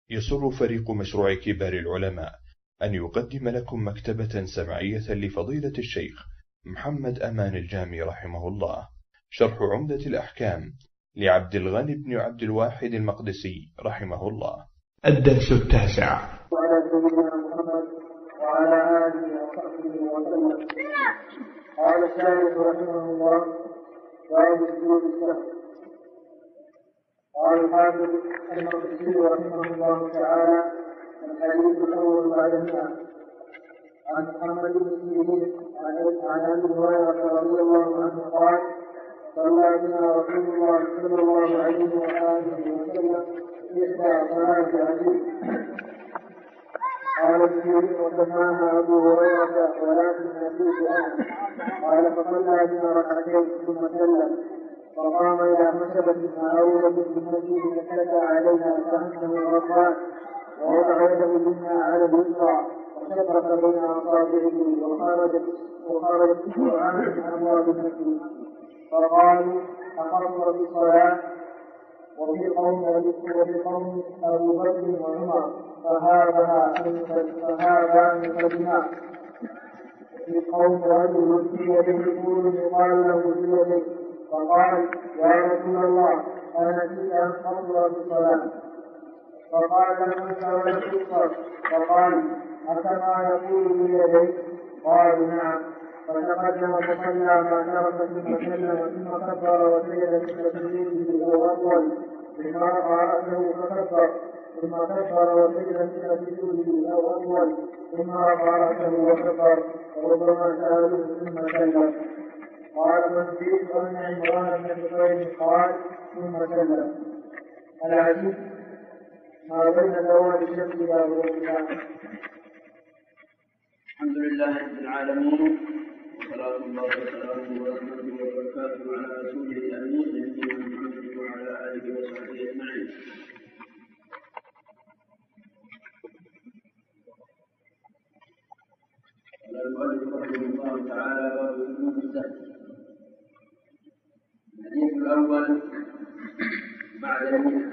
يسر فريق مشروع كبار العلماء أن يقدم لكم مكتبة سمعية لفضيلة الشيخ محمد أمان الجامي رحمه الله، شرح عمدة الأحكام لعبد الغني بن عبد الواحد المقدسي رحمه الله. الدرس 9. وعلى سيدنا محمد وعلى آله وصحبه وسلم. قال الشارح رحمه الله: باب سجود السهو. قال الحافظ المقدسي رحمه الله تعالى: الحديث الأول بعد 100 عن محمد بن سيرين عن أبي هريرة رضي الله عنه قال: صلى بنا رسول الله صلى الله عليه وآله وسلم إحدى صلاة عشي. قال السيرين: وسماها أبو هريرة ولكن نسيت أنا. قال: فصلى بنا ركعتين ثم سلم، فقام إلى خشبة معروضة بالمسجد فاتكى عليها كأنه غضبان، ووضع يده اليمنى على اليسرى وشبك بين أصابعه، وخرجت القرآن من أبواب المسجد. فقالوا: أقصر في الصلاة؟ وفي قوم أبو بكر وعمر فهذا من قدماء. وفي قوم رجل في يده طول يقال له بيده، فقال: يا رسول الله، أنا نسيت أن أقصر في الصلاة. فقال: أنت ولم تقصر. فقال: أكما يقول بيديك؟ قالوا: نعم. فتقدم فصلى ما ترك ثم سلم ثم كبر وسجد مثل سجوده أو أطول، ثم رفع رأسه فكبر ثم كبر وسجد مثل سجوده أو أطول، ثم رفع رأسه وكبر، وربما سألوه ثم سلم. قال: فنسيت أن عمران بن حسين قال: ثم سلم. العجيب ما بين زوال الشمس إلى غروبها. الحمد لله رب العالمين، وصلاة الله وسلامه ورحمته وبركاته على رسوله الأمين نبينا محمد وعلى آله وصحبه أجمعين. قال المؤلف رحمه الله تعالى: باب سجود السهو. الحديث الأول بعد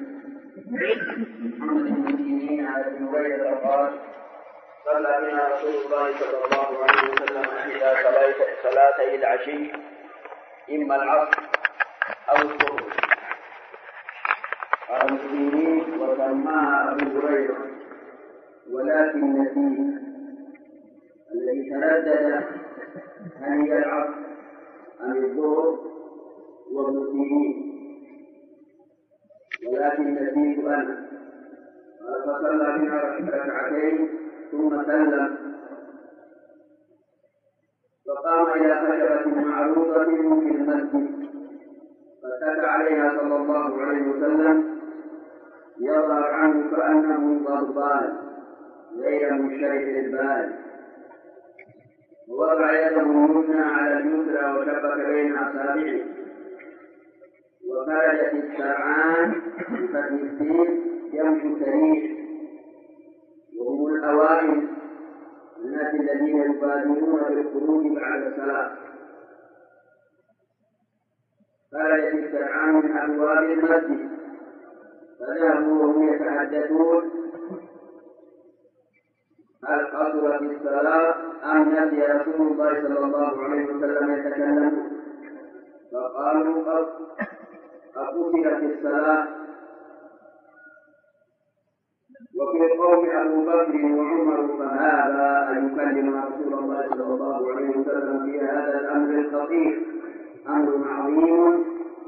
محمد بن سيرين عن أبي هريرة قال: صلى بنا رسول الله صلى الله عليه وسلم إحدى صلاتي العشي، إما العصر أو الظهر. قال السيرين: وسماها أبو هريرة ولكن نسيت. الذي تردد هل هي العصر أم الظهر وابن سيرين، ولكن نسيت أنا. قال: فصلى بنا ركعتين ثم سلم، فقام إلى خشبة معروضة في المسجد فاتكى عليها صلى الله عليه وسلم، يظهر عنه كأنه غضبان غير منشرح البال، ووضع يده اليمنى على اليسرى وشبك بين أصابعه، وخرجت السرعان بفتح السين يمشي سريع، وهم الأوائل الناس الذين يبادرون بالخروج بعد الصلاة. خرجت السرعان من أبواب المسجد فذهبوا وهم يتحدثون: هل قصرت الصلاة أم نسي رسول الله صلى الله عليه وسلم يتكلم؟ فقالوا: أقصرت الصلاة. وفي القوم أبو بكر وعمر فهذا أن يكلم رسول الله صلى الله عليه وسلم في هذا الأمر الخطير، أمر عظيم.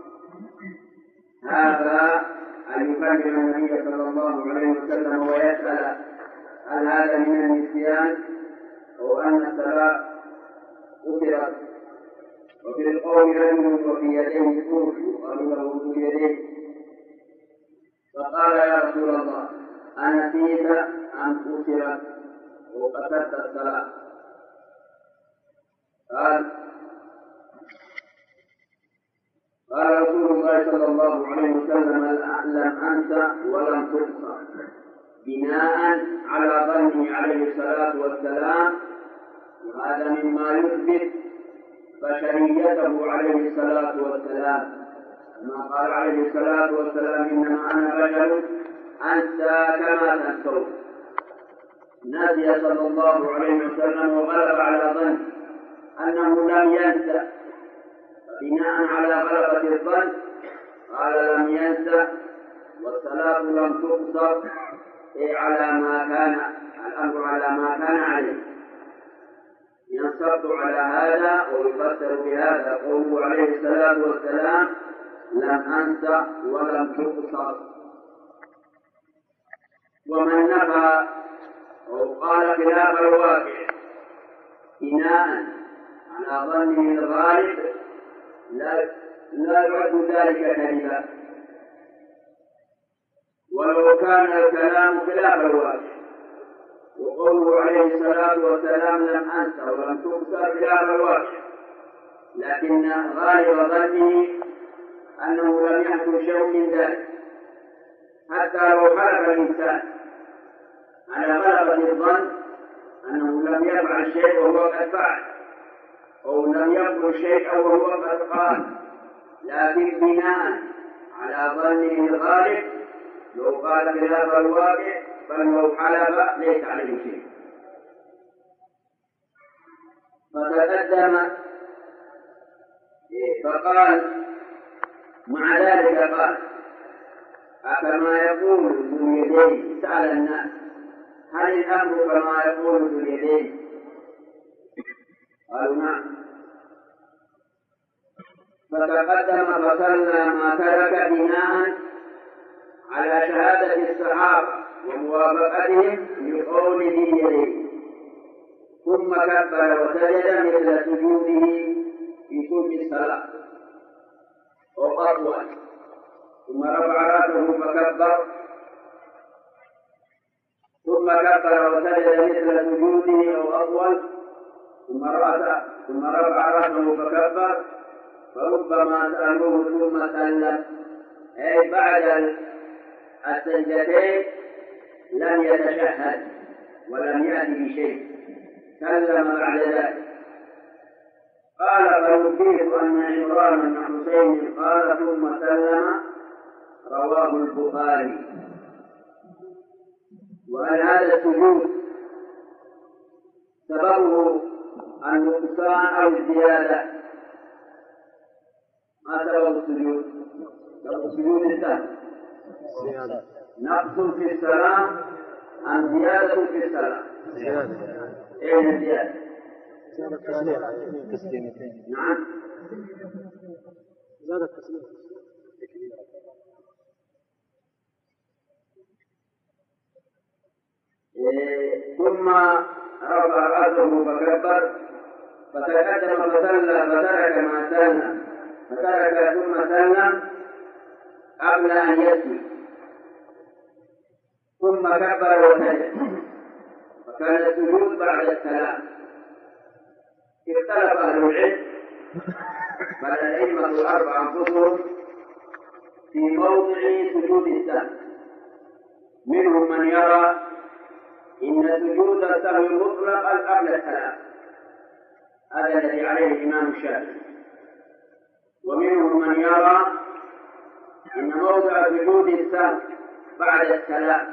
هذا أن يكلم النبي صلى الله عليه وسلم ويسأل: هل هذا من النسيان أو أن الصلاة قصرت؟ وفي القوم رجل وفي يديه سوح وأمره في يديه، فقال: يا رسول الله، أنسيت أم قصرت وقصرت الصلاة؟ قال رسول الله صلى الله عليه وسلم: لم أنس ولم تقصر، بناء على ظنه عليه الصلاة والسلام، وهذا مما يثبت بشريته عليه الصلاة والسلام، كما قال عليه الصلاة والسلام: إنما أنا بشر أنسى كما عن ثوب، نادي صلى الله عليه وسلم وغلب على ظن أنه لم ينسى، بناء على غلبة الظن قال لم ينسى والصلاة لم تقصر، على ما كان الأمر على ما كان عليه. ينصب على هذا ويفسر بهذا قوله عليه الصلاة والسلام لم أنسى ولم تقصر. ومن نفى أو قال خلاف الواقع بناء على ظنه الغالب لا يعد ذلك كذبا، ولو كان الكلام خلاف الواقع. وقوله عليه الصلاة والسلام لم أنسى ولم تقصر خلاف الواقع، لكن غالب ظنه أنه لم يحصل شيء من ذلك، حتى لو حلف الإنسان على غلبة الظن أنه لم يفعل شيء وهو قد فعل، أو لم يقل شيء وهو قد قال، لكن بناء على ظنه الغالب لو قال خلاف الواقع فلو حلف ليس عليه شيء. فتقدم فقال مع ذلك قال أكما يقول ذو اليدين، سأل الناس هل الأمر كما يقول ذو اليدين؟ قالوا نعم. فتقدم فصلى ما ترك بناء على شهادة الصحابة وموافقتهم لقول ذي اليدين، ثم كبر وسجد مثل سجوده في سجود الصلاة أو أطول، ثم رفع رأسه فكبر، ثم كبر وسجد مثل سجوده أو أطول، ثم رفع رأسه فكبر. فربما سألوه ثم سلم، أي بعد السجدتين لم يتشهد ولم يأتي بشيء، سلم بعد ذلك. قال فنبهت أن عمران بن حسين قال ثم سلم، رواه البخاري. وهل هذا السجود سببه النقصان أو الزيادة؟ ما سبب السجود؟ سبب السجود السهو، نقص في السلام أم زيادة في السلام؟ أين الزيادة؟ نعم زاد التسليم. ثم رفع رأسه فكبر، فتقدم فصلى فترك ما سلم، فترك ثم سلم قبل أن يسجد، ثم كبر وسجد، فكان السجود بعد السلام. اختلف أهل العلم بل الأئمة الأربعة أنفسهم في موضع سجود السهو. منهم من يرى إن سجود السهو مطلقا قبل السلام، هذا الذي عليه الإمام الشافعي. ومنهم من يرى إن موضع سجود السهو بعد السلام.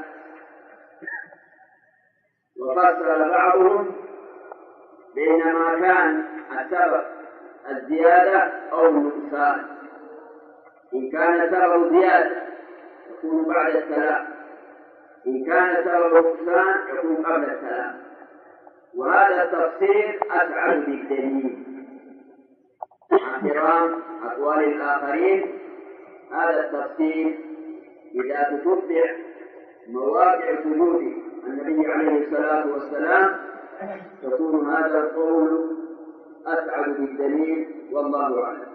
وفصل بعضهم بينما كان السبب الزيادة أو النقصان. إن كان سبب زيادة يكون بعد السلام، إن كان سبب نقصان يكون قبل السلام. وهذا التفسير أسعد بالدليل مع احترام أقوال الآخرين. هذا التفسير إذا تتبع مواقع سجود النبي عليه الصلاة والسلام يكون هذا القول أسعد بالدليل، والله أعلم.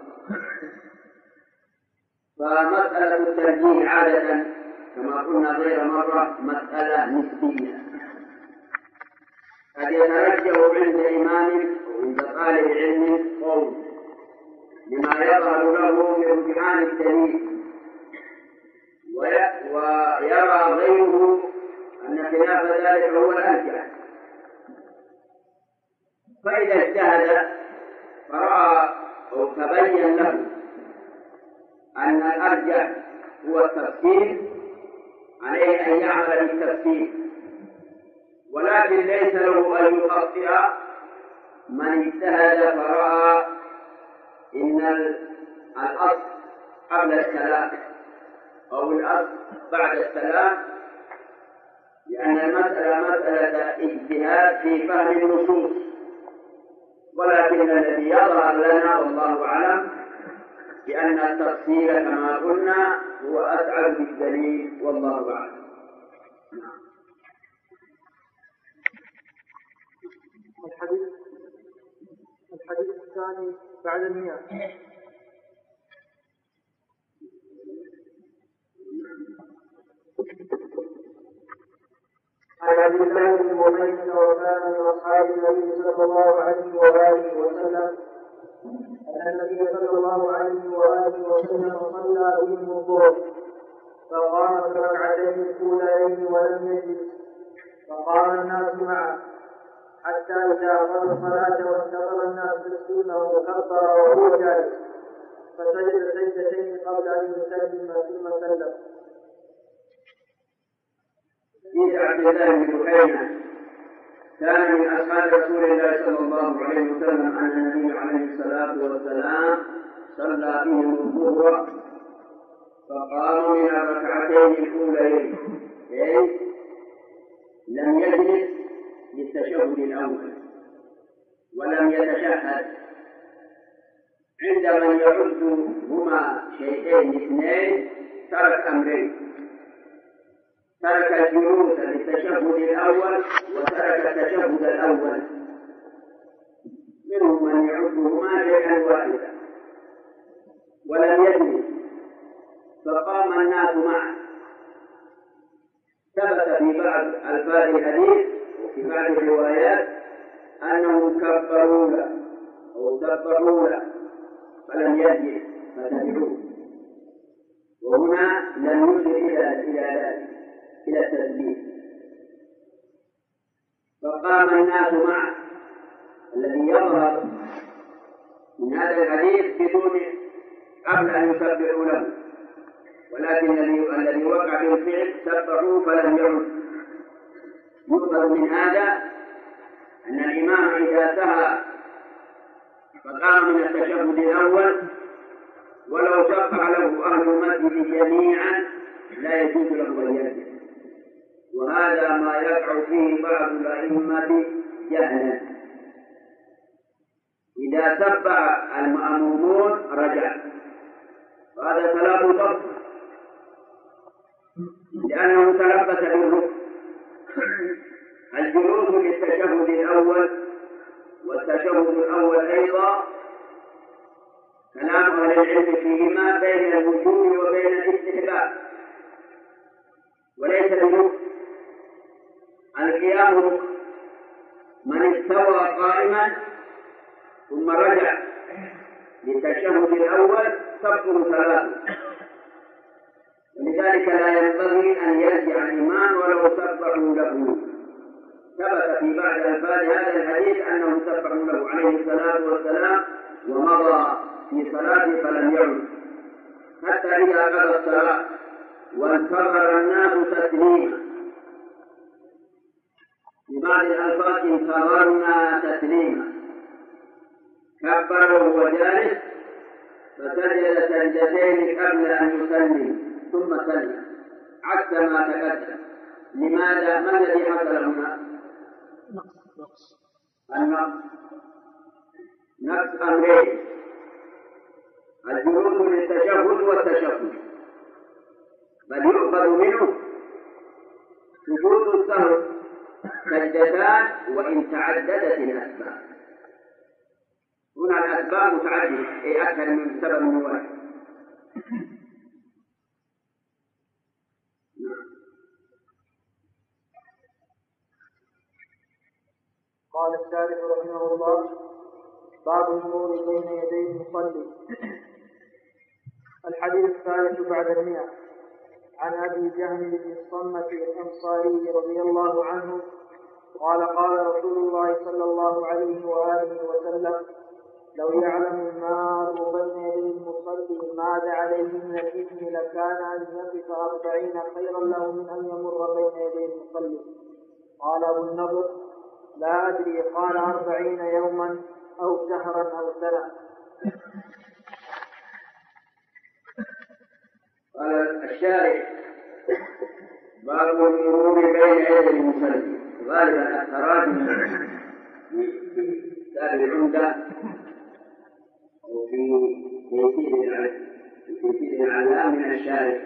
فمسألة الترجيح عادة كما قلنا غير مرة مسألة نسبية، قد يترجح عند إمام أو عند طالب علم قول لما يظهر له من رجحان الدليل، ويرى غيره أن خلاف ذلك هو الأرجح. فإذا اجتهد فرأى أو تبين له أن الأرجح هو التفسير عليه أن يعمل بالتفسير، ولكن ليس له أن يخطئ من اجتهد فرأى إن الأصل قبل السلام أو الأصل بعد السلام، لأن المسألة مسألة اجتهاد في فهم النصوص، ولكن الذي يظهر لنا والله أعلم بأن التفصيل كما قلنا هو أسعد بالدليل والله أعلم. الحديث الثاني بعد 100. عن عبد الله بن بحيرة وكان من أصحاب النبي صلى الله عليه وآله وسلم أن النبي صلى الله عليه وآله وسلم صلى بهم الظهر فقام في الركعتين الأوليين ولم يجلس، فقام الناس معه حتى إذا قضى الصلاة وانتظر الناس تسليمه كبر وهو جالس، فسجد سجدتين قبل أن يسلم ثم سلم. حديث عبد الله بن بحيرة كان من أصحاب رسول الله صلى الله عليه وسلم أن النبي عليه الصلاة والسلام صلى بهم الظهر فقام من الركعتين الأوليين، لم يجلس للتشهد الأول ولم يتشهد. عندما يعد هما شيئين اثنين ترك أمرين: ترك الجلوس للتشهد الأول وترك التشهد الأول. منهم من يعدهما شيئا واحدا ولم يجلس، فقام الناس معه. ثبت في بعض ألفاظ الحديث وفي بعض الروايات أنهم كبروا له أو سبحوا له فلم يجلس فتبعوه، وهنا لم يشر إلى التسبيح. فقام الناس معه. الذي يظهر من هذا الحديث بدون قبل أن يسبحوا له، ولكن الذي وقع بالفعل سبحوا فلم يرد. يؤخذ من هذا أن الإمام إذا سهى فقام من التشهد الأول ولو سبح له أهل المسجد جميعا لا يجوز له أن يرجع، وهذا ما يقع فيه بعض الأئمة جهلا. إذا سبح المأمومون رجع، وهذا ثلاث ضبط لأنه تلبس بالركن: الجلوس للتشهد الأول، والتشهد الأول أيضا كلام أهل العلم فيهما بين الوجوب وبين الاستحباب وليس الوجوب. القيام ركن، من استوى قائما ثم رجع للتشهد الأول تبطل صلاته، ولذلك لا ينبغي أن يرجع الإمام ولو سبحوا له. ثبت في بعض ألفاظ هذا الحديث أنهم سبحوا له عليه الصلاة والسلام ومضى في صلاته فلم يعد حتى إذا قضى الصلاة وانتظر الناس تسليما. في بعض الألفاظ انتظرنا تسليما، كبر وهو جالس فسجد سجدتين قبل أن يسلم ثم سلم عكس ما تقدم. لماذا؟ ما الذي حصل هنا؟ نقص أمرين: الجلوس للتشهد والتشهد، بل يؤخذ منه سجود السهو سجدتان وإن تعددت الأسباب. هنا الأسباب متعددة، أي أكثر من سبب واحد. قال الشارح رحمه الله: باب المرور بين يدي المصلي. الحديث الثالث بعد 100. عن أبي جهم بن الصمة الأنصاري رضي الله عنه قال: قال رسول الله صلى الله عليه وآله وسلم: لو يعلم المار بين يدي المصلي ماذا عليه من الإثم لكان أن يقف 40 خيرا له من أن يمر بين يدي المصلي. قال أبو النضر: لا أدري، قال 40 يوما أو شهرا أو سنة. قال الشارع: باب المرور بين يدي المصلي. غالبا التراجم في كتاب العمدة وفي تيسير العلام من الشارع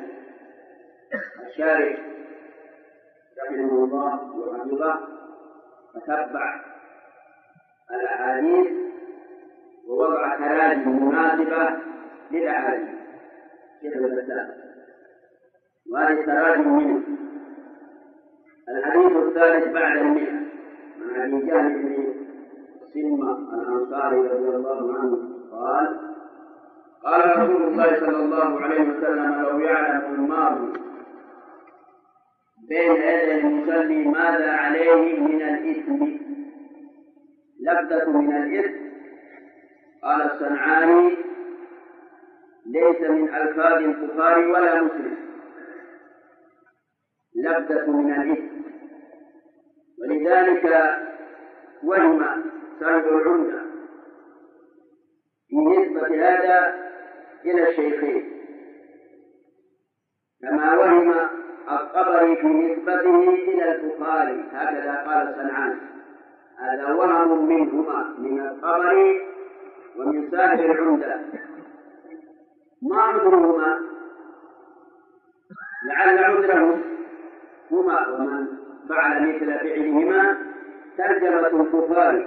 رحمه الله وحفظه فتبع الأحاديث ووضع تراجم مناسبة للأحاديث شيخ الإسلام، وهذه التراجم منه. الحديث الثالث بعد 100 عن أبي جهل بن سلمة الأنصاري رضي الله عنه قال: قال رسول الله صلى الله عليه وسلم: لو يعلم المار بين يدي المصلي ماذا عليه من الإثم. لفظة من الإثم قال الصنعاني: ليس من ألفاظ البخاري ولا مسلم، لفظة من الإثم. ولذلك وهم صاحب العمدة في نسبة هذا إلى الشيخين، كما وهم الطبري في نسبته إلى البخاري، هكذا قال الصنعاني. هذا وهم منهما، من الطبري ومن صاحب العمدة. ما عذرهما؟ لعل عذرهم هما ومن فعل مثل فعلهما ترجمة البخاري: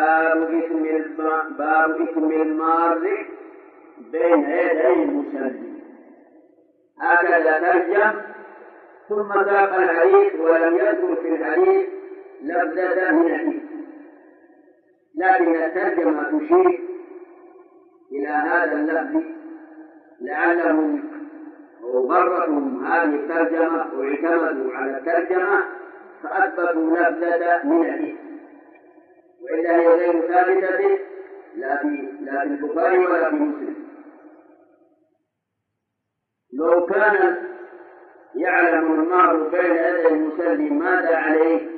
باب إثم المار بين يدي المصلي. هكذا ترجم، ثم ساق الحديث ولم يذكر في الحديث لفظة من الإثم، لكن الترجمة تشير إلى هذا اللفظ، لعلهم غرتهم هذه الترجمة واعتمدوا على الترجمة فأثبتوا لفظة من الإثم، وإلا هي غير ثابتة لا في البخاري ولا في مسلم. لو كان يعلم المار بين يدي المصلي ماذا عليه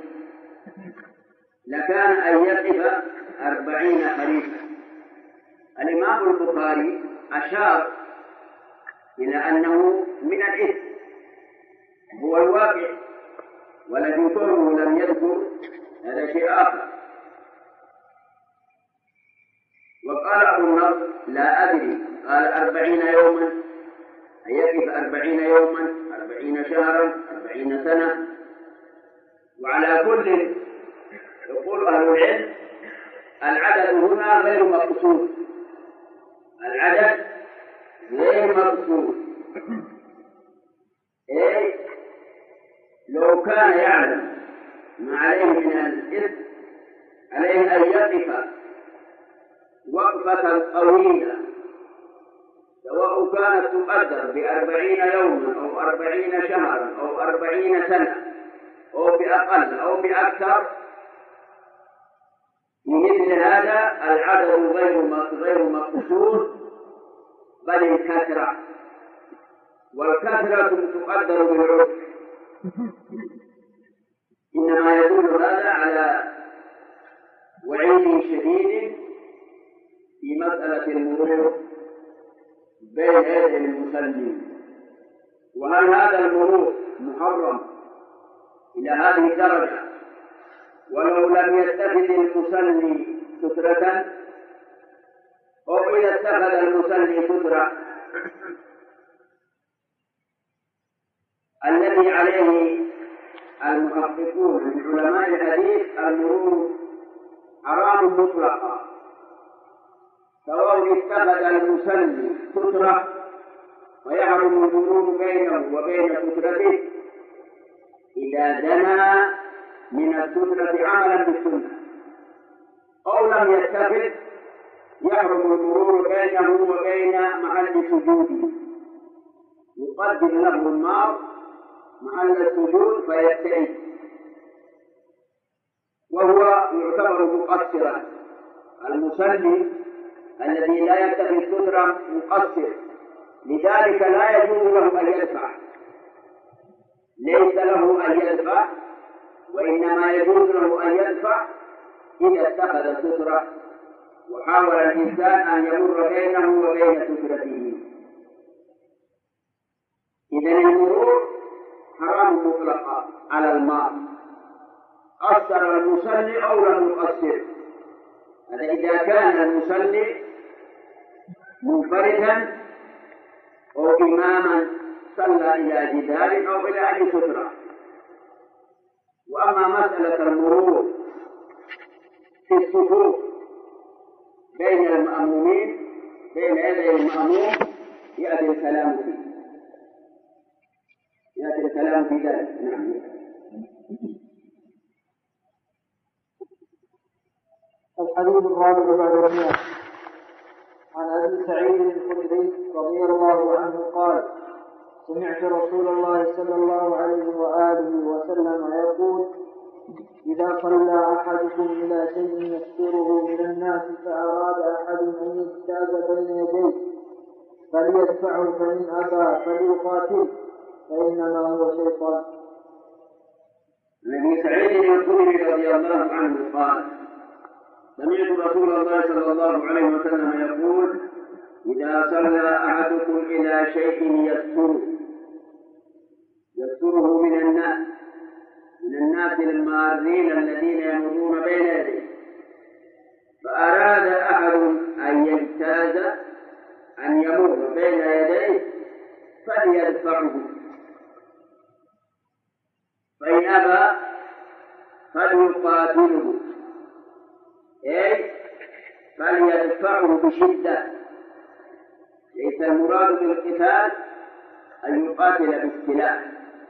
لكان أن يقف 40 خريفا. الإمام البخاري أشار إلى أنه من الإثم هو الواقع، والذي كونه لم يذكر هذا شيء آخر. وقال أبو النضر: لا أدري، قال 40 يوما، يقف 40 يوما، 40 شهرا، 40 سنة. وعلى كل يقول أهل العلم العدد هنا غير مقصود، العدد غير مقصود. لو كان يعلم ما عليه من الإثم عليه أن يقف وقفة طويلة، سواء كانت تقدر ب40 يوما أو 40 شهرا أو 40 سنة أو بأقل أو بأكثر. في مثل هذا العدد غير مقصود، بل الكثرة، والكثرة تقدر بالعرف. إنما يدل هذا على وعيد شديد في مسألة المرور بين يدي المصلين. وهل هذا المرور محرم إلى هذه الدرجة ولو لم يتخذ المصلي سترة، أو إذا اتخذ المصلي سترة الذي عليه المحققون من علماء الحديث المرور حرام مطلقا، سواء اتخذ المصلي سترة ويحرم المرور بينه وبين سترته إذا دنا من السترة عملا بالسنة، أو لم يتخذ يحرم المرور بينه وبين محل سجوده، يقدم له النار محل السجود فيبتعد، وهو يعتبر مقصرا. المصلي الذي لا يتقي السترة مقصر، لذلك لا يجوز له أن يدفع، ليس له أن يدفع، وإنما يجوز له أن يدفع إذا اتخذ السترة وحاول الإنسان أن يمر بينه وبين سترته. إذن المرور حرام مطلقا على المار، قصر المصلي أو لم يقصر. هذا إذا كان المصلي منفردا أو إماما صلى إلى جدار أو إلى أي سترة. وأما مسألة المرور في الصفوف بين المأمومين بين يدي المأموم يأتي الكلام في ذلك. نعم. الحديث الرابع بعد 100 عن أبي سعيد الخدري رضي الله عنه قال: سمعت رسول الله صلى الله عليه وآله وسلم يقول: إذا صلى أحدكم إلى شيء يستره من الناس فأراد أحد أن يجتاز بين يديه فليدفعه، فإن أبى فليقاتل، فإنما هو شيطان. النبي سعيد الخدري رضي الله عنه قال: سمعت رسول الله صلى الله عليه وسلم يقول: إذا صلى أحدكم إلى شيء يستره من الناس المارين الذين يمرون بين يديه، فأراد أحد أن يجتاز أن يمر بين يديه فليدفعه، فإن أبى فليقاتله، أي فليدفعه بشدة. ليس المراد بالقتال أن يقاتل بالسلاح،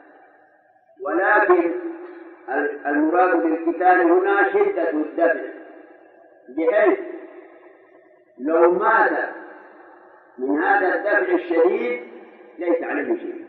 ولكن المراد بالقتال هنا شدة الدفع، بحيث لو مات من هذا الدفع الشديد ليس عليه شيء،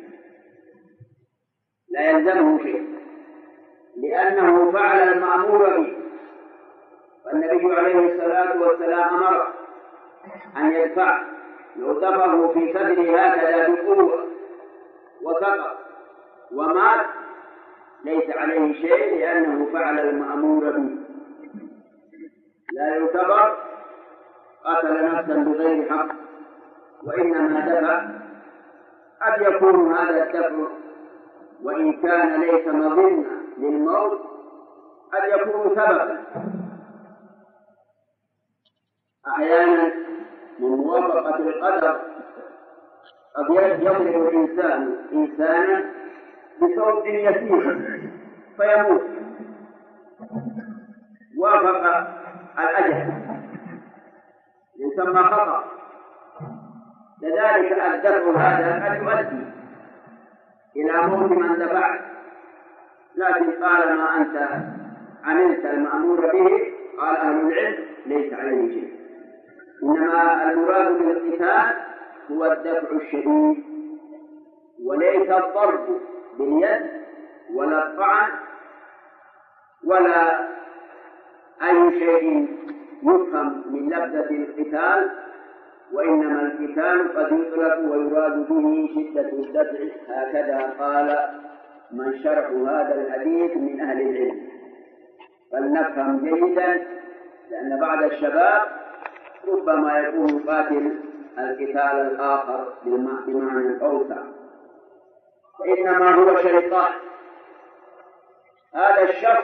لا يلزمه شيء، لأنه فعل المأمور به. والنبي عليه الصلاة والسلام أمر أن يدفع، لو ضربه في صدره هكذا بقوة وسقط ومات ليس عليه شيء، لأنه فعل المأمور به، لا يعتبر قتل نفسا بغير حق، وإنما دفع. قد يكون هذا الدفع وإن كان ليس مظنة للموت قد يكون سببا. أحيانا من موافقة القدر قد يضرب الإنسان إنسانا بصوت يسير فيموت، وافق الأجل يسمى خطأ. لذلك الدفع هذا قد يؤدي إلى موت من دفعت، لكن طالما أنت عملت المأمور به قال أهل العلم ليس عليه شيء. إنما المراد بالقتال هو الدفع الشديد، وليس الضرب باليد ولا الطعن ولا أي شيء يفهم من لفظة القتال، وإنما القتال قد يطلق ويراد به شدة الدفع. هكذا قال من شرح هذا الحديث من أهل العلم. فلنفهم جيدا، لأن بعض الشباب ربما يكون يقاتل القتال الآخر بمعنى أوسع، فإنما هو شيطان. هذا الشخص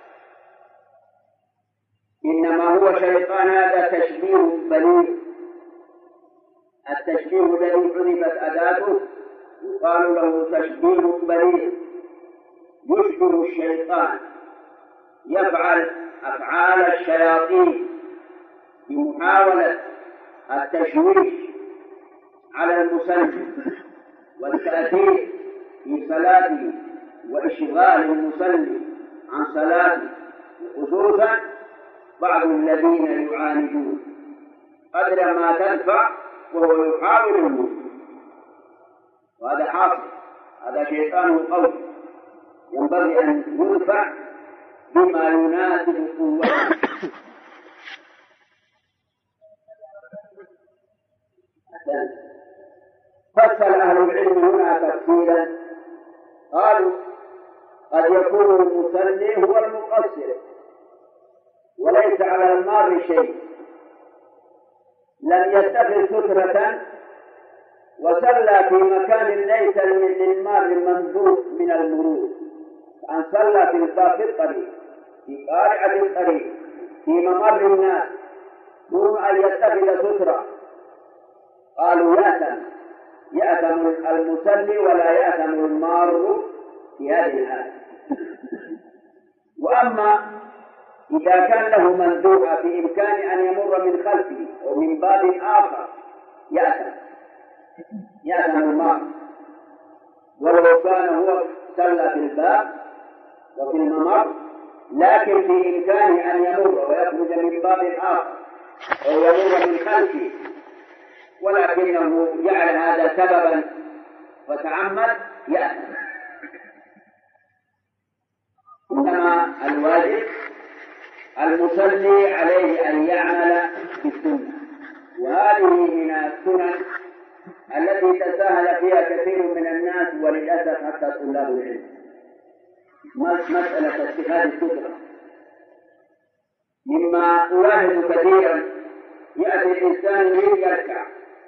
إنما هو شيطان، هذا تشبيه بليغ. التشبيه الذي حذفت أداته يقال له تشبيه بليغ، يشبه الشيطان، يفعل أفعال الشياطين بمحاولة التشويش على المصلي والتأثير في صلاته وإشغال المصلي عن صلاته، خصوصا بعض الذين يعاندون قدر ما تدفع وهو يحاول الموت، وهذا حاصل. هذا شيطان قوي ينبغي أن يدفع بما يناسب قوته. فصل أهل العلم هنا تفصيلا، قالوا قد يكون المصلي هو المقصر وليس على المار شيء، لم يتخذ سترة وصلى في مكان ليس للمار مندوب من المرور، أن صلى في الطريق، في قارعة الطريق، في ممر الناس، دون أن يتخذ سترة. قالوا يأثم المصلي ولا يأثم المار في هذه الحالة. وأما إذا كان له مندوب في إمكان أن يمر من خلفه ومن باب آخر يأثم المار، ولو كان هو صلى في الباب وفي الممر لكن في إمكانه أن يمر ويخرج من باب آخر أو يمر من خلفه، ولكنه جعل هذا سببا وتعمد يأثم. إنما الواجب المصلي عليه أن يعمل بالسنة، وهذه من السنن التي تساهل فيها كثير من الناس وللأسف حتى طلاب العلم، مسألة اتخاذ السترة. مما ألاحظ كثيرا يأتي الإنسان يركع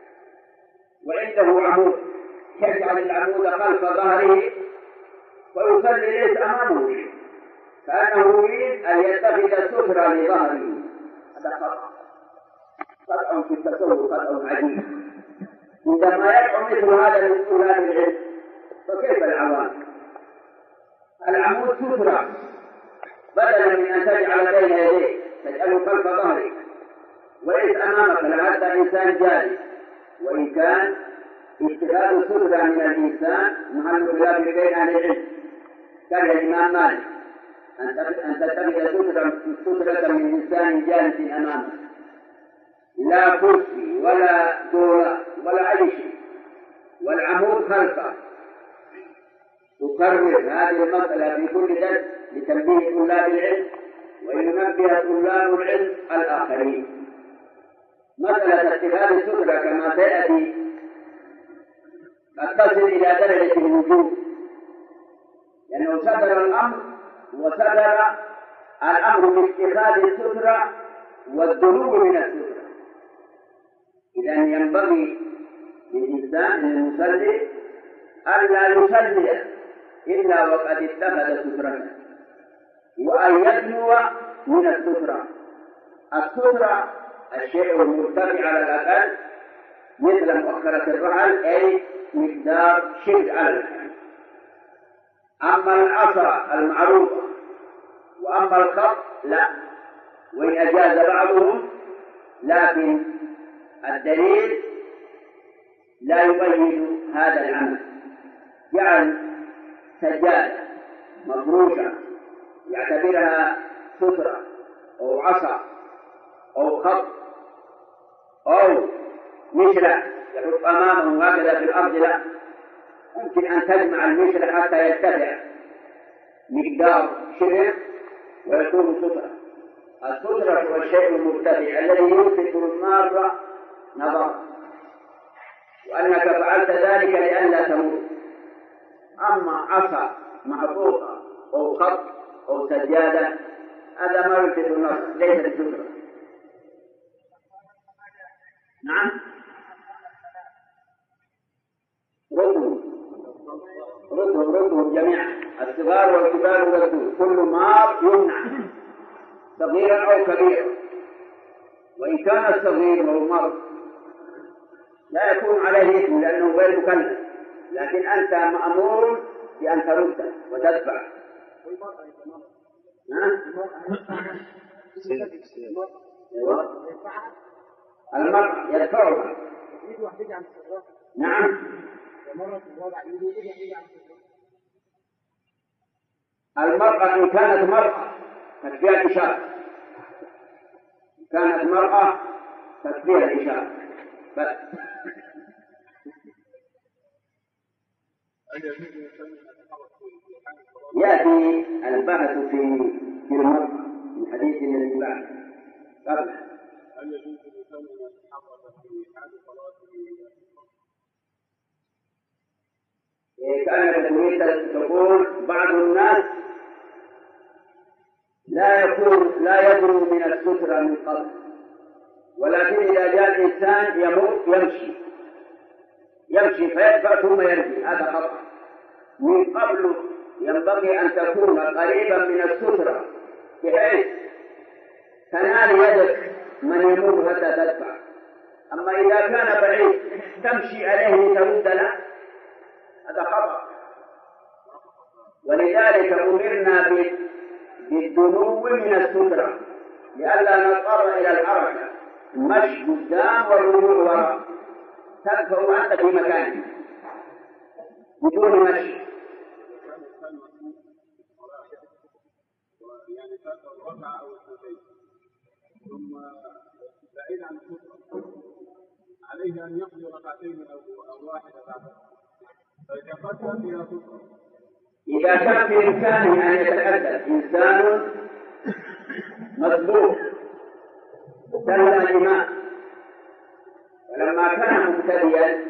وعنده عمود، يجعل العمود خلف ظهره ويصلي ليس أمامه، كأنه يريد أن يتخذ سترة لظهره. هذا خطأ في التصوف، خطأ عجيب. عندما يدعو مثل هذا من طلاب العلم فكيف العوام؟ العمود سترة، بدلا من أن تجعل بين يديك تجعله خلف ظهرك وليس أمامك لحتى إنسان جالس. وإن كان اتخاذ سترة من الإنسان محل خلاف بين أهل العلم، كان الإمام مالك أن تتخذ سترة من إنسان جالس أمامك، لا كرسي ولا دولة ولا أي شيء، والعمود خلفه. تكرر هذه المسألة في كل درس لتنبيه طلاب العلم وينبه طلاب العلم الآخرين. مسألة اتخاذ السترة كما سيأتي قد تصل إلى درجة الوجوب، لأنه صدر الأمر وصدر الأمر باتخاذ السترة والدنو من السترة. إذا ينبغي للإنسان المصلي ألا يصلي إلا وقد اتخذ سترة، وأن يدنو من السترة. السترة الشيء المرتفع على الأقل مثل مؤخرة الرحل، أي مقدار شبر على الأقل. أما العصا المعروفة وأما الخط لا، وإن أجاز بعضهم، لكن الدليل لا يبين هذا العمل. جعل سجادة مفروشة يعتبرها سترة أو عصا أو خط أو مشرع يحط أمامه هكذا في الأرض، لا، ممكن أن تجمع المشرع حتى يرتفع مقدار شبر ويكون سترة. السترة هو الشيء المرتفع الذي يلفت المار نظر، وأنك فعلت ذلك لئلا تموت. أما عصا محطوطة أو خط أو سجادة هذا ما يلفت النظر، ليس بسترة. نعم، ردهم جميعا، الصغار والكبار والكبار، كل مار يمنع صغيرا أو كبيرا. وإن كان الصغير أو مار لا يكون عليه اسم لأنه غير مكلف، لكن أنت مأمور بأن ترد وتدفع. المرء يدفعها. نعم، المرأة إن كانت مرأة تكفيها الإشارة، كانت مرأة تكفيها الإشارة بس. يأتي البحث في المرأة من حديث النبي بعد قبل هل يجوز للإنسان أن يتحرك في حال صلاته؟ كأنك تريد تقول بعض الناس لا يدنو من السترة من قبل، ولكن إذا جاء الإنسان يمر يمشي فيدفع ثم يرجع، هذا خطأ. من قبل ينبغي أن تكون قريبا من السترة بحيث تنال يدك من يمر حتى تدفع. أما إذا كان بعيد تمشي عليه لترد له، هذا خطأ. ولذلك أمرنا بالدنو من السترة لئلا نضطر إلى الحركة، المشي قدام والرجوع وراء، تدفع أنت في مكانك بدون مشي. يعني ركعة أو اثنتين ثم بعيد عن السترة، عليه أن يقضي ركعتين أو واحدة بعدها، فيتقدم إلى سترة. إذا كان في إمكانه أن يتقدم إنسان مسبوق سلم الإمام، ولما كان مبتدئا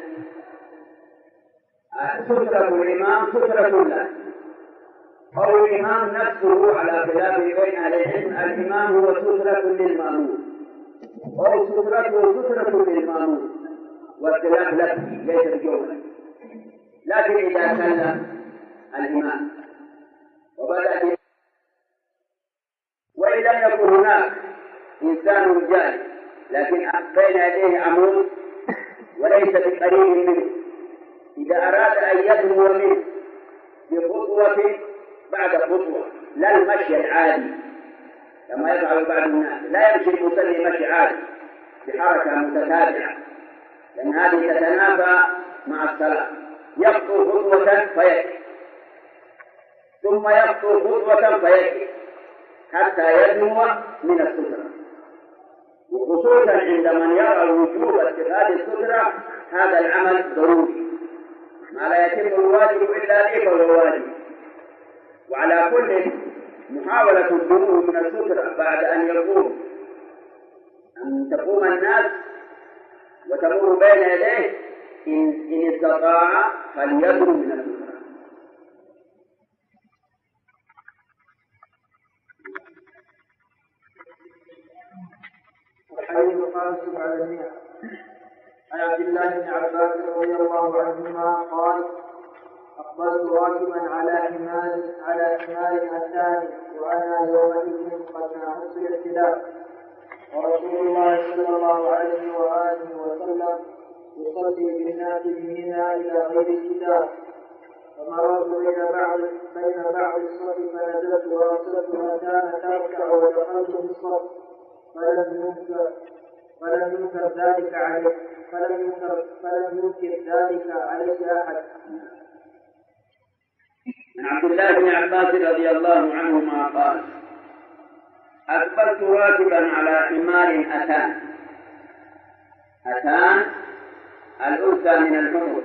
سترة الإمام سترة له، أو الإمام نفسه على خلاف بين أهل العلم، الإمام هو سترة للمأمون أو سترته سترة للمأمون، والخلاف لفظي ليس بجوهري. لكن إذا سلم الإمام وبدأ وإن لم يكن هناك إنسان جاهل لكن بين يديه عمود وليس بقريب منه، إذا أراد أن يدنو منه بخطوة بعد خطوة، لا المشي العادي كما يفعل بعض الناس، لا يمشي المصلي مشي عادي بحركة متتابعة، لأن هذه تتنافى مع الصلاة. يخطو خطوة فيكفي، ثم يخطو خطوة فيكفي حتى يدنو من السترة. وخصوصا عند من يرى وجوب اتخاذ السترة هذا العمل ضروري، ما لا يتم الواجب إلا به فهو واجب. وعلى كل محاولة الدنو من السترة بعد أن تقوم الناس وتمر بين يديه إن استطاع فليدنو من السترة. الحديث الخامس على 100 عن عبد الله بن عباس رضي الله عنهما قال: أقبلت راكبا على حمار أتاني وأنا يومئذ قد ناهزت الاختلاف، ورسول الله صلى الله عليه وآله وسلم يصلي بالناس بمنى إلى غير الكتاب، فمررت بين بعض الصف فنزلت ورأسته كان تركع ودخلت في الصف فلم ينكر ذلك عليه أحد. عن عبد الله بن عباس رضي الله عنهما قال: أقبلت راكبا على حمار أتان الأنثى من الحمر،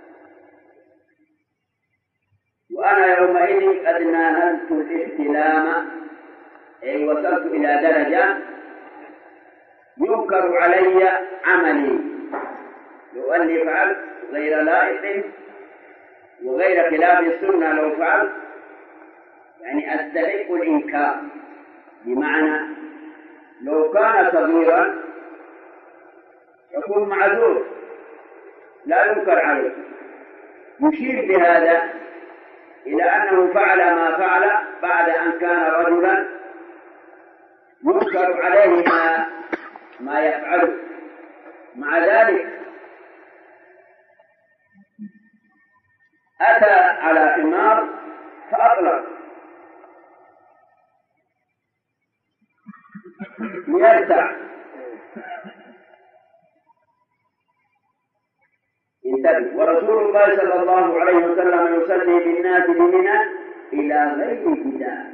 وأنا يومئذ قد ناهزت الاحتلام، أي وصلت إلى درجة ينكر علي عملي، لو أني فعلت غير لائق وغير خلاف السنة لو فعلت يعني أستحق الإنكار، بمعنى لو كان صغيرا يكون معذور لا ينكر عليه. يشير بهذا إلى أنه فعل ما فعل بعد أن كان رجلا ينكر عليه ما يفعله. مع ذلك أتى على حمار فأطلق ليرتع، انتبه. ورسول الله صلى الله عليه وسلم يصلي بالناس بمنى إلى غير جدار.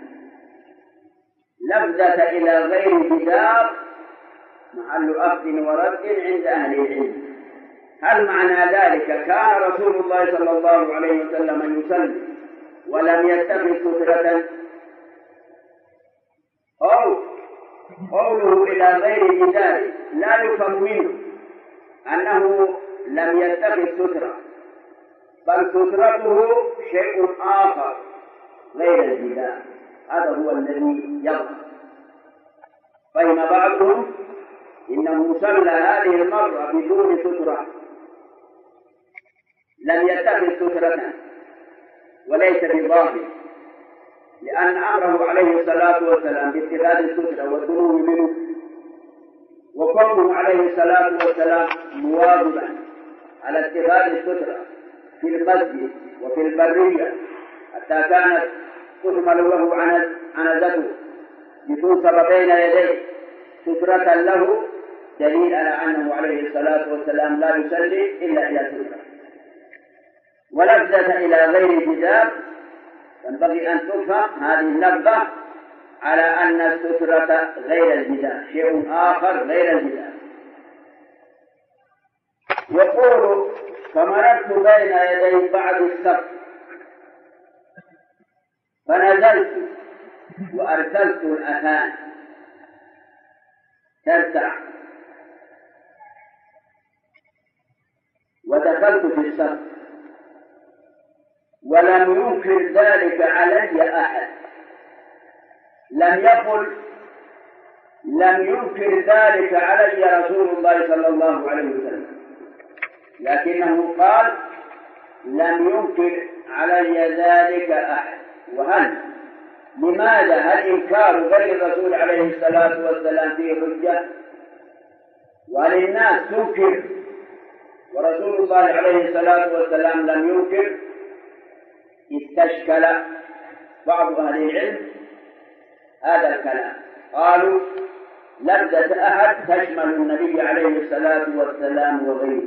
لفظة إلى غير جدار محل أخذ ورد عند أهل العلم. هل معنى ذلك كان رسول الله صلى الله عليه وسلم يصلي ولم يتخذ سترة، أو قوله إلى غير جدار لا يفهم منه أنه لم يتخذ سترة، بل سترته شيء آخر غير الجدار، هذا هو الذي يظهر. فهم بعضهم إنه صلى هذه المرة بدون سترة، لم يتخذ سترة وليس بظاهر، لأن أمره عليه الصلاة والسلام باتخاذ السترة والدنو منه، وقوله عليه الصلاة والسلام مواظبا على اتخاذ السترة في المسجد وفي البرية حتى كانت تحمل له عنزته لتنصب بين يديه سترة له، دليل على أنه عليه الصلاة والسلام لا يصلي إلا إلى سترة. ولفظة إلى غير جدار ينبغي أن تفهم هذه اللفظة على أن السترة غير الجدار، شيء آخر غير الجدار. يقول فمررت بين يدي بعض الصف فنزلت وأرسلت الأثان ترتع ودخلت في الصف، ولم ينكر ذلك علي أحد. لم يقل لم ينكر ذلك علي رسول الله صلى الله عليه وسلم، لكنه قال لم ينكر علي ذلك أحد. وهل لماذا هل إنكار غير الرسول عليه الصلاة والسلام فيه حجة؟ وهل الناس تنكر ورسول الله عليه الصلاة والسلام لم ينكر؟ استشكل بعض أهل العلم هذا الكلام، قالوا لفظة أحد تشمل النبي عليه الصلاة والسلام وغيره،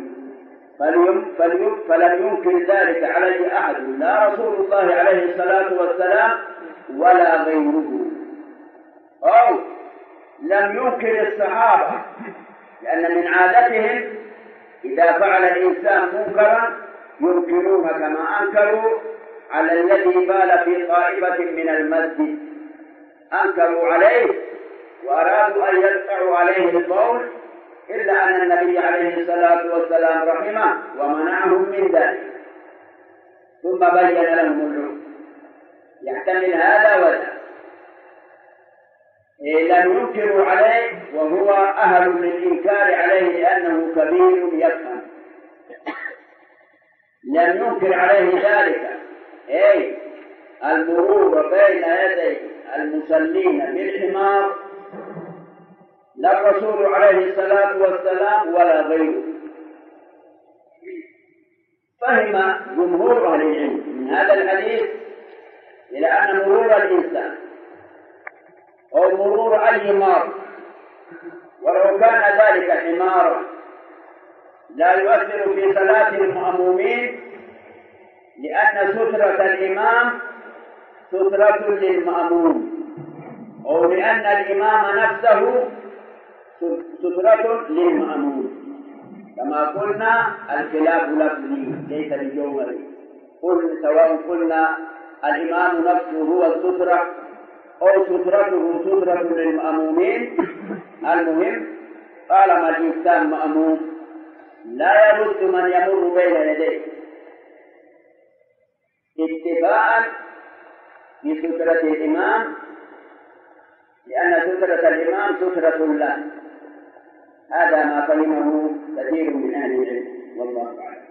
فلم ينكر ذلك عليه أحد، لا رسول الله عليه الصلاة والسلام ولا غيره. أو لم ينكر الصحابة، لأن من عادتهم إذا فعل الإنسان منكرا ينكرون كما أنكروا على الذي بال في طائفة من المسجد، أنكروا عليه وأرادوا أن يدفعوا عليه القول، إلا أن النبي عليه الصلاة والسلام رحمه ومنعهم من ذلك، ثم بين لهم العذر. يحتمل هذا وذا. لم ينكروا عليه وهو أهل للإنكار عليه لأنه كبير يفهم. لم ينكر عليه ذلك المرور بين يدي المصلين بالحمار، لا الرسول عليه الصلاة والسلام ولا غيره. فهم جمهور أهل العلم من هذا الحديث إلى أن مرور الإنسان أو مرور أي حمار ولو كان ذلك حمارا لا يؤثر في صلاة المأمومين، لأن سترة الإمام سترة للمأموم، أو لأن الإمام نفسه سترة للمأموم. كما قلنا الخلاف لفظي ليس بجوهري، سواء قلنا الإمام نفسه هو السترة أو سترته سترة للمأمومين، المهم طالما الإنسان مأموم لا يرد من يمر بين يديه اتفاء بسترة الإمام، لأن سترة الإمام سترة له. هذا ما فهمه كثير من أهل العلم والله أعلم.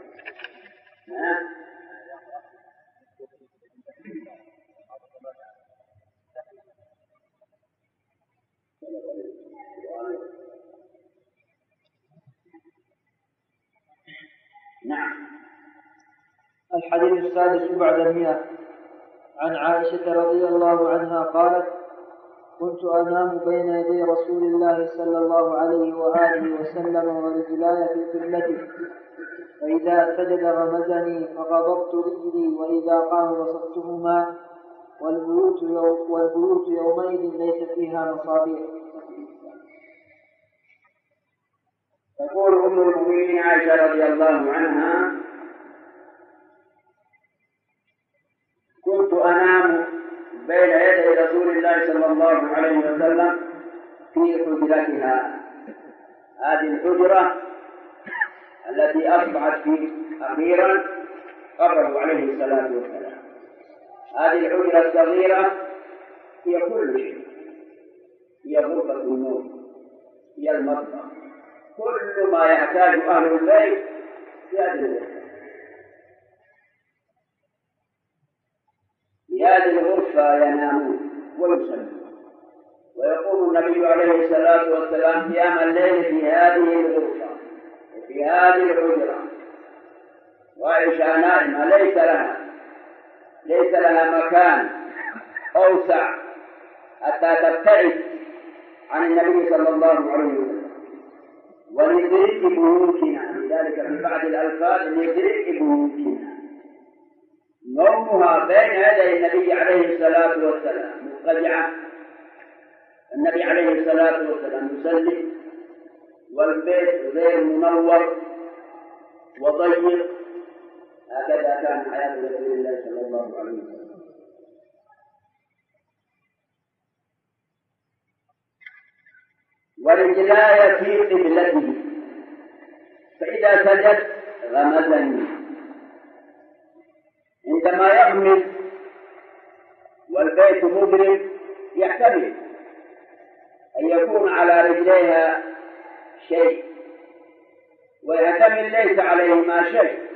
نعم. الحديث السادس بعد 100 عن عائشة رضي الله عنها قالت: كنت أنام بين يدي رسول الله صلى الله عليه وآله وسلم ورجلاي في قبلته، فإذا سجد غمزني فقبضت رجلي، وإذا قام بسطتهما، والبيوت يومئذ ليس فيها مصابيح. تقول أم المؤمنين عائشة رضي الله عنها: كنت أنام بين يدي رسول الله صلى الله عليه وسلم في حجرتها. هذه الحجرة التي أصبحت في أخيرا قبره عليه الصلاة والسلام. هذه الحجرة الصغيرة هي كل شيء، هي غرفة النوم، هي المطبخ، كل ما يحتاج أهل البيت في هذه الغرفة. في هذه الغرفة ينامون ويصلون، ويقوم النبي عليه الصلاة والسلام قيام الليل في هذه الغرفة وفي هذه الحجرة، وعائشة نائمة ليس لها مكان أوسع حتى تبتعد عن النبي صلى الله عليه وسلم، ولذلك بيوتنا، لذلك في بعض الألفاظ لذلك بيوتنا، نومها بين يدي النبي عليه الصلاة والسلام مضطجعة، النبي عليه الصلاة والسلام يصلي والبيت غير منور وضيق. هكذا كان حياة رسول الله صلى الله عليه وسلم. ورجلاي في قبلته، فإذا سجد غمزني. عندما يغمز والبيت مظلم يحتمل أن يكون على رجليها شيء، ويحتمل ليس عليهما شيء.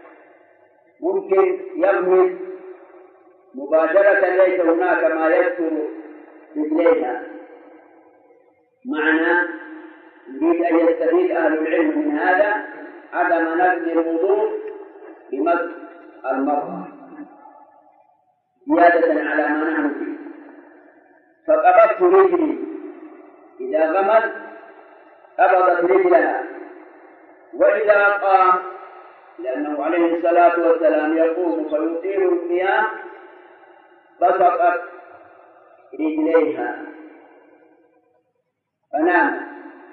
ممكن يغمز مباشرة ليس هناك ما يستر رجليها. معنى يريد أن يستفيد أهل العلم من هذا عدم نقض الوضوء بمس المرأة زيادة على ما نحن فيه. فقبضت رجلي، إذا غمز قبضت رجلها، وإذا قام، لأنه عليه الصلاة والسلام يقوم فيطيل القيام، بسطت رجليها فنام.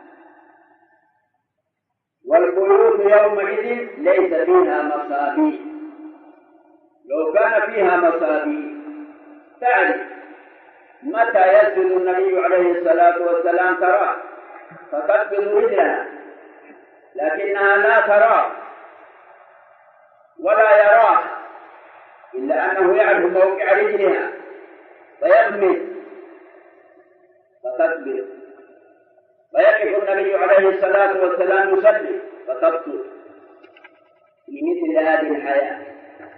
والبيوت يومئذ ليس فيها مصابيح، لو كان فيها مصابيح تعرف متى يسجد النبي عليه الصلاة والسلام تراه فتقبض رجلها، لكنها لا تراه ولا يراه، إلا أنه يعرف موقع رجلها فيغمز فتقبض، ويقف النبي عليه الصلاة والسلام يصلي فتبطل. في مثل هذه الحياة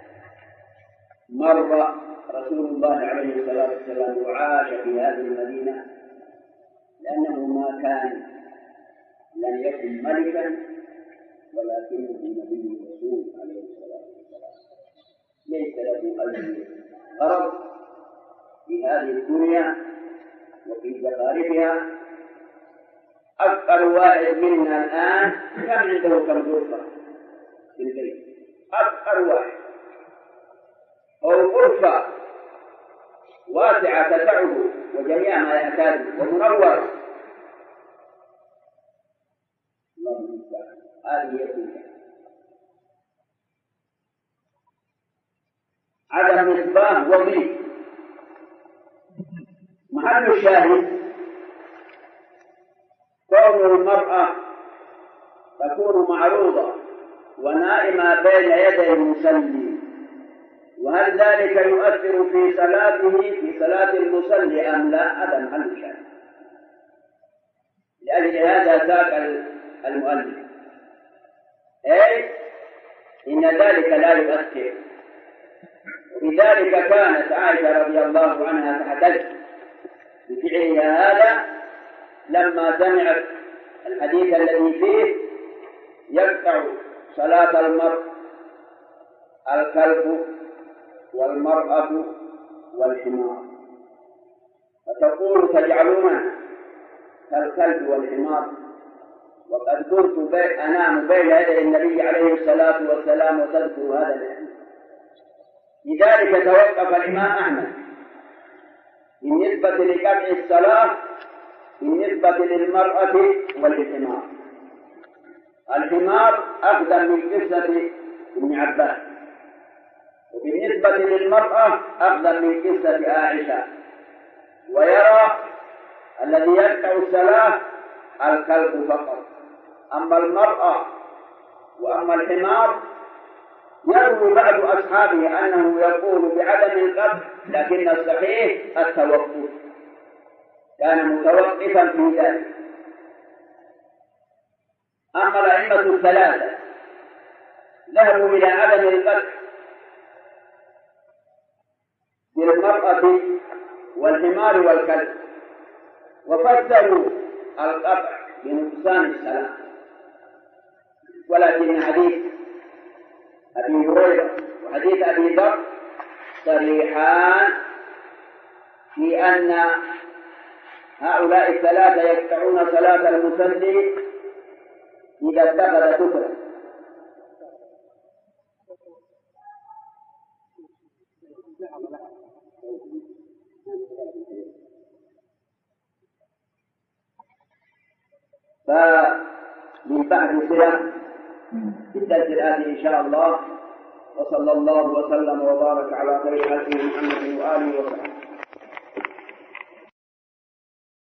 مر رسول الله عليه الصلاة والسلام وعاش في هذه المدينة، لأنه ما كان لم يكن ملكا ولكنه نبي رسول عليه الصلاة والسلام، ليس له أي غرض في هذه الدنيا وفي زخارفها. أفقر واحد منا الآن كم عنده كم غرفة في البيت؟ أفقر واحد، أو غرفة واسعة تسعه وجميع ما يحتاجه ومنورة. الله المستعان. هذه هي الدنيا. عدم مصباح وضيء. محل الشاهد كون المرأة تكون معروضة ونائمة بين يدي المصلي، وهل ذلك يؤثر في صلاته في صلاة المصلي أم لا؟ هذا محل الشاهد. لأجل هذا ساق المؤلف أي إن ذلك لا يؤثر. وبذلك كانت عائشة رضي الله عنها تحتج بفعلها هذا لما سمعت الحديث الذي فيه يقطع صلاة المرء الكلب والمرأة والحمار، فتقول تجعلون كالكلب والحمار، وقد كنت أنام بين يدي النبي عليه الصلاة والسلام وتذكر هذا الحديث. لذلك توقف الإمام أحمد بالنسبة لقطع الصلاة بالنسبة للمرأة والحمار. الحمار أقدم من قصة ابن عباس، وبالنسبة للمرأة أقدم من قصة عائشة. ويرى الذي يقطع الصلاة الكلب فقط. أما المرأة وأما الحمار يروي بعض أصحابه أنه يقول بعدم القطع، لكن الصحيح التوقف، كان متوقفا في ذلك. أما الأئمة الثلاثة ذهبوا إلى عدم القطع بالمرأة والحمار والكلب، وفسروا القطع بنقصان الصلاة. ولكن حديث أبي هريرة وحديث أبي ذر صريحان في أن هؤلاء الثلاثة يقطعون صلاة المصلي إذا اتخذ سترة. فللبحث صلة في الدرس الآتي إن شاء الله. وصلى الله وسلم وبارك على خير خلقه محمد وآله وصحبه.